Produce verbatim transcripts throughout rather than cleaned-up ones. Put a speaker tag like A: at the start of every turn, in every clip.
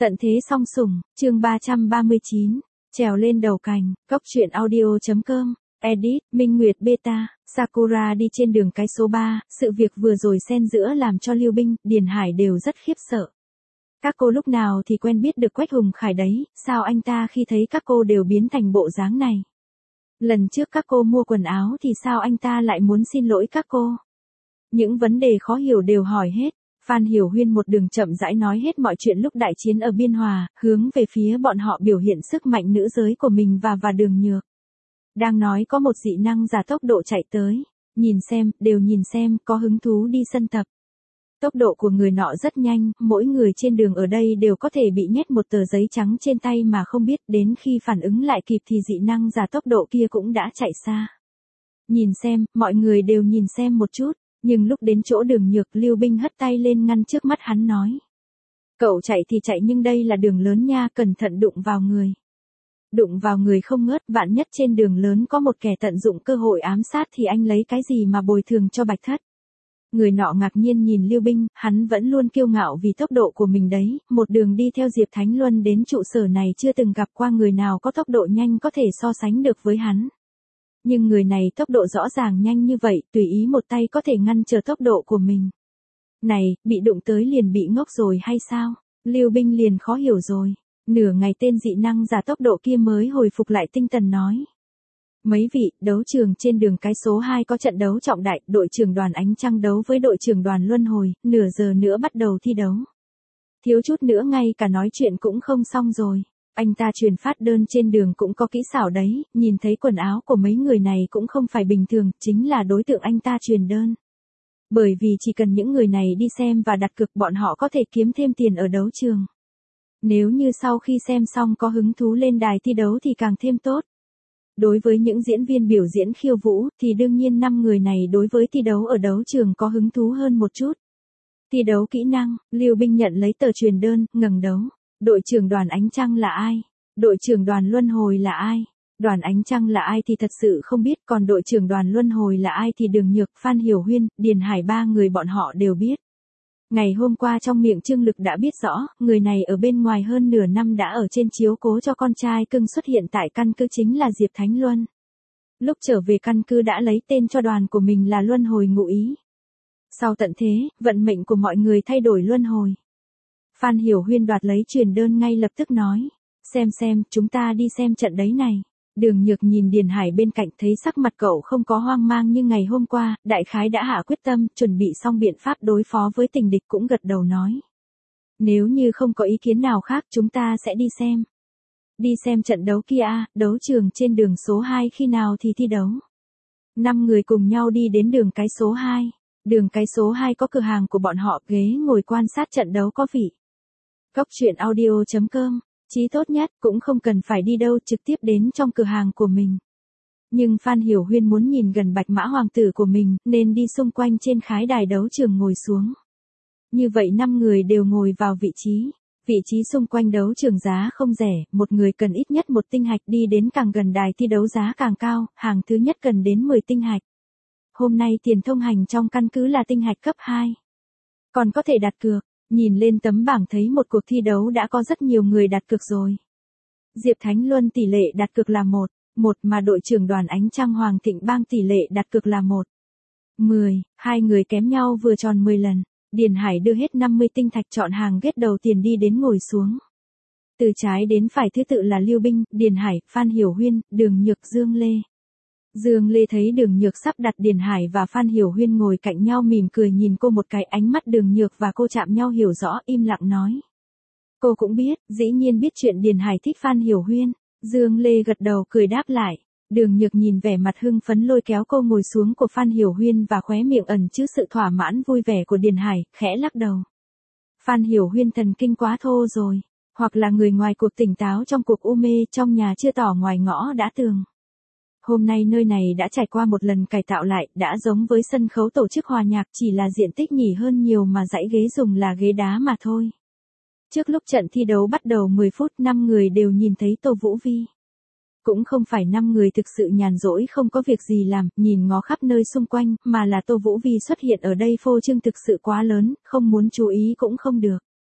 A: Tận thế song sủng, chương ba trăm ba mươi chín, trèo lên đầu cành, cốc truyện audio chấm com, edit, Minh Nguyệt Beta, Sakura đi trên đường cái số ba, sự việc vừa rồi xen giữa làm cho Lưu Binh, Điền Hải đều rất khiếp sợ. Các cô lúc nào thì quen biết được Quách Hùng Khải đấy, sao anh ta khi thấy các cô đều biến thành bộ dáng này? Lần trước các cô mua quần áo thì sao anh ta lại muốn xin lỗi các cô? Những vấn đề khó hiểu đều hỏi hết. Phan Hiểu Huyên một đường chậm rãi nói hết mọi chuyện lúc đại chiến ở Biên Hòa, hướng về phía bọn họ biểu hiện sức mạnh nữ giới của mình và và Đường Nhược. Đang nói có một dị năng giả tốc độ chạy tới, nhìn xem, đều nhìn xem, có hứng thú đi sân tập. Tốc độ của người nọ rất nhanh, mỗi người trên đường ở đây đều có thể bị nhét một tờ giấy trắng trên tay mà không biết, đến khi phản ứng lại kịp thì dị năng giả tốc độ kia cũng đã chạy xa. Nhìn xem, mọi người đều nhìn xem một chút. Nhưng lúc đến chỗ Đường Nhược, Lưu Binh hất tay lên ngăn trước mắt hắn nói. Cậu chạy thì chạy nhưng đây là đường lớn nha, cẩn thận đụng vào người. Đụng vào người không ngớt, vạn nhất trên đường lớn có một kẻ tận dụng cơ hội ám sát thì anh lấy cái gì mà bồi thường cho Bạch Thất. Người nọ ngạc nhiên nhìn Lưu Binh, hắn vẫn luôn kiêu ngạo vì tốc độ của mình đấy, một đường đi theo Diệp Thánh Luân đến trụ sở này chưa từng gặp qua người nào có tốc độ nhanh có thể so sánh được với hắn. Nhưng người này tốc độ rõ ràng nhanh như vậy, tùy ý một tay có thể ngăn trở tốc độ của mình. Này, bị đụng tới liền bị ngốc rồi hay sao? Lưu Binh liền khó hiểu rồi. Nửa ngày tên dị năng giả tốc độ kia mới hồi phục lại tinh thần nói. Mấy vị, đấu trường trên đường cái số hai có trận đấu trọng đại, đội trưởng đoàn Ánh Trăng đấu với đội trưởng đoàn Luân Hồi, nửa giờ nữa bắt đầu thi đấu. Thiếu chút nữa ngay cả nói chuyện cũng không xong rồi. Anh ta truyền phát đơn trên đường cũng có kỹ xảo đấy, nhìn thấy quần áo của mấy người này cũng không phải bình thường, chính là đối tượng anh ta truyền đơn. Bởi vì chỉ cần những người này đi xem và đặt cược bọn họ có thể kiếm thêm tiền ở đấu trường. Nếu như sau khi xem xong có hứng thú lên đài thi đấu thì càng thêm tốt. Đối với những diễn viên biểu diễn khiêu vũ thì đương nhiên năm người này đối với thi đấu ở đấu trường có hứng thú hơn một chút. Thi đấu kỹ năng, Lưu Binh nhận lấy tờ truyền đơn, ngẩng đấu. Đội trưởng đoàn Ánh Trăng là ai? Đội trưởng đoàn Luân Hồi là ai? Đoàn Ánh Trăng là ai thì thật sự không biết, còn đội trưởng đoàn Luân Hồi là ai thì Đường Nhược, Phan Hiểu Huyên, Điền Hải ba người bọn họ đều biết. Ngày hôm qua trong miệng Trương Lực đã biết rõ, người này ở bên ngoài hơn nửa năm đã ở trên chiếu cố cho con trai cưng xuất hiện tại căn cứ chính là Diệp Thánh Luân. Lúc trở về căn cứ đã lấy tên cho đoàn của mình là Luân Hồi Ngụ Ý. Sau tận thế, vận mệnh của mọi người thay đổi luân hồi. Phan Hiểu Huyên đoạt lấy truyền đơn ngay lập tức nói. Xem xem, chúng ta đi xem trận đấy này. Đường Nhược nhìn Điền Hải bên cạnh thấy sắc mặt cậu không có hoang mang như ngày hôm qua, đại khái đã hạ quyết tâm, chuẩn bị xong biện pháp đối phó với tình địch cũng gật đầu nói. Nếu như không có ý kiến nào khác chúng ta sẽ đi xem. Đi xem trận đấu kia à, đấu trường trên đường số hai khi nào thì thi đấu. Năm người cùng nhau đi đến đường cái số hai. Đường cái số hai có cửa hàng của bọn họ, ghế ngồi quan sát trận đấu có vị. Cốc truyện audio chấm com, chí tốt nhất, cũng không cần phải đi đâu, trực tiếp đến trong cửa hàng của mình. Nhưng Phan Hiểu Huyên muốn nhìn gần Bạch Mã Hoàng tử của mình, nên đi xung quanh trên khái đài đấu trường ngồi xuống. Như vậy năm người đều ngồi vào vị trí. Vị trí xung quanh đấu trường giá không rẻ, một người cần ít nhất một tinh hạch, đi đến càng gần đài thi đấu giá càng cao, hàng thứ nhất cần đến mười tinh hạch. Hôm nay tiền thông hành trong căn cứ là tinh hạch cấp hai. Còn có thể đặt cược. Nhìn lên tấm bảng thấy một cuộc thi đấu đã có rất nhiều người đặt cược rồi. Diệp Thánh Luân tỷ lệ đặt cược là một, một mà đội trưởng đoàn Ánh Trăng Hoàng Thịnh Bang tỷ lệ đặt cược là một. mười, hai người kém nhau vừa tròn mười lần. Điền Hải đưa hết năm mươi tinh thạch chọn hàng ghét đầu tiền đi đến ngồi xuống. Từ trái đến phải thứ tự là Lưu Binh, Điền Hải, Phan Hiểu Huyên, Đường Nhược, Dương Lê. Dương Lê thấy Đường Nhược sắp đặt Điền Hải và Phan Hiểu Huyên ngồi cạnh nhau mỉm cười nhìn cô một cái, ánh mắt Đường Nhược và cô chạm nhau hiểu rõ, im lặng nói. Cô cũng biết, dĩ nhiên biết chuyện Điền Hải thích Phan Hiểu Huyên. Dương Lê gật đầu cười đáp lại. Đường Nhược nhìn vẻ mặt hưng phấn lôi kéo cô ngồi xuống của Phan Hiểu Huyên và khóe miệng ẩn chứa sự thỏa mãn vui vẻ của Điền Hải, khẽ lắc đầu. Phan Hiểu Huyên thần kinh quá thô rồi, hoặc là người ngoài cuộc tỉnh táo trong cuộc u mê, trong nhà chưa tỏ ngoài ngõ đã tường. Hôm nay nơi này đã trải qua một lần cải tạo lại, đã giống với sân khấu tổ chức hòa nhạc, chỉ là diện tích nhỉ hơn nhiều mà dãy ghế dùng là ghế đá mà thôi. Trước lúc trận thi đấu bắt đầu mười phút, năm người đều nhìn thấy Tô Vũ Vi. Cũng không phải năm người thực sự nhàn rỗi không có việc gì làm, nhìn ngó khắp nơi xung quanh, mà là Tô Vũ Vi xuất hiện ở đây phô trương thực sự quá lớn, không muốn chú ý cũng không được.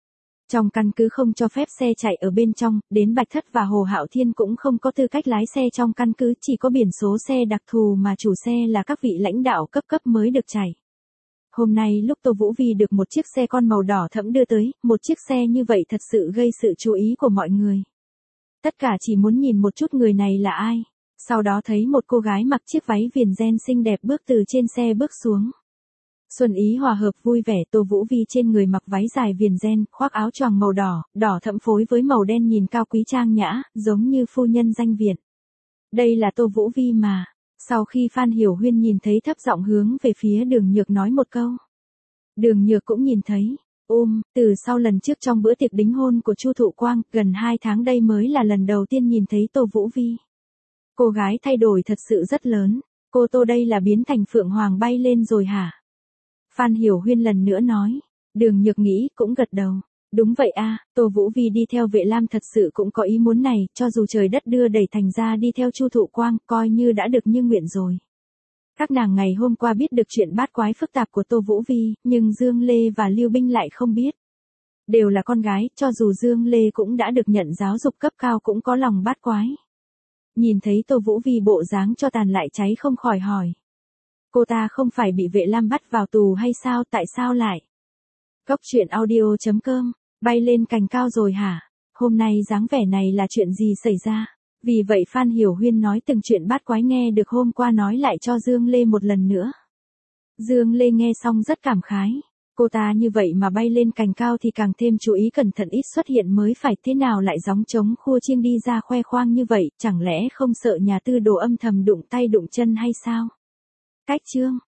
A: Trong căn cứ không cho phép xe chạy ở bên trong, đến Bạch Thất và Hồ Hạo Thiên cũng không có tư cách lái xe trong căn cứ, chỉ có biển số xe đặc thù mà chủ xe là các vị lãnh đạo cấp cấp mới được chạy. Hôm nay lúc Tô Vũ Vi được một chiếc xe con màu đỏ thẫm đưa tới, một chiếc xe như vậy thật sự gây sự chú ý của mọi người. Tất cả chỉ muốn nhìn một chút người này là ai. Sau đó thấy một cô gái mặc chiếc váy viền ren xinh đẹp bước từ trên xe bước xuống. Xuân ý hòa hợp vui vẻ, Tô Vũ Vi trên người mặc váy dài viền ren, khoác áo choàng màu đỏ, đỏ thẫm phối với màu đen nhìn cao quý trang nhã, giống như phu nhân danh viện. Đây là Tô Vũ Vi mà. Sau khi Phan Hiểu Huyên nhìn thấy thấp giọng hướng về phía Đường Nhược nói một câu. Đường Nhược cũng nhìn thấy. Ôm, từ sau lần trước trong bữa tiệc đính hôn của Chu Thụ Quang, gần hai tháng đây mới là lần đầu tiên nhìn thấy Tô Vũ Vi. Cô gái thay đổi thật sự rất lớn. Cô Tô đây là biến thành Phượng Hoàng bay lên rồi hả? Phan Hiểu Huyên lần nữa nói. Đường Nhược nghĩ cũng gật đầu. Đúng vậy a, Tô Vũ Vi đi theo Vệ Lam thật sự cũng có ý muốn này, cho dù trời đất đưa đẩy thành ra đi theo Chu Thụ Quang, coi như đã được như nguyện rồi. Các nàng ngày hôm qua biết được chuyện bát quái phức tạp của Tô Vũ Vi, nhưng Dương Lê và Lưu Binh lại không biết. Đều là con gái, cho dù Dương Lê cũng đã được nhận giáo dục cấp cao cũng có lòng bát quái. Nhìn thấy Tô Vũ Vi bộ dáng cho tàn lại cháy không khỏi hỏi. Cô ta không phải bị Vệ Lam bắt vào tù hay sao, tại sao lại? Cốc truyện audio chấm com, bay lên cành cao rồi hả? Hôm nay dáng vẻ này là chuyện gì xảy ra? Vì vậy Phan Hiểu Huyên nói từng chuyện bát quái nghe được hôm qua nói lại cho Dương Lê một lần nữa. Dương Lê nghe xong rất cảm khái. Cô ta như vậy mà bay lên cành cao thì càng thêm chú ý cẩn thận ít xuất hiện mới phải, thế nào lại gióng trống khua chiêng đi ra khoe khoang như vậy, chẳng lẽ không sợ nhà tư đồ âm thầm đụng tay đụng chân hay sao? Cách chương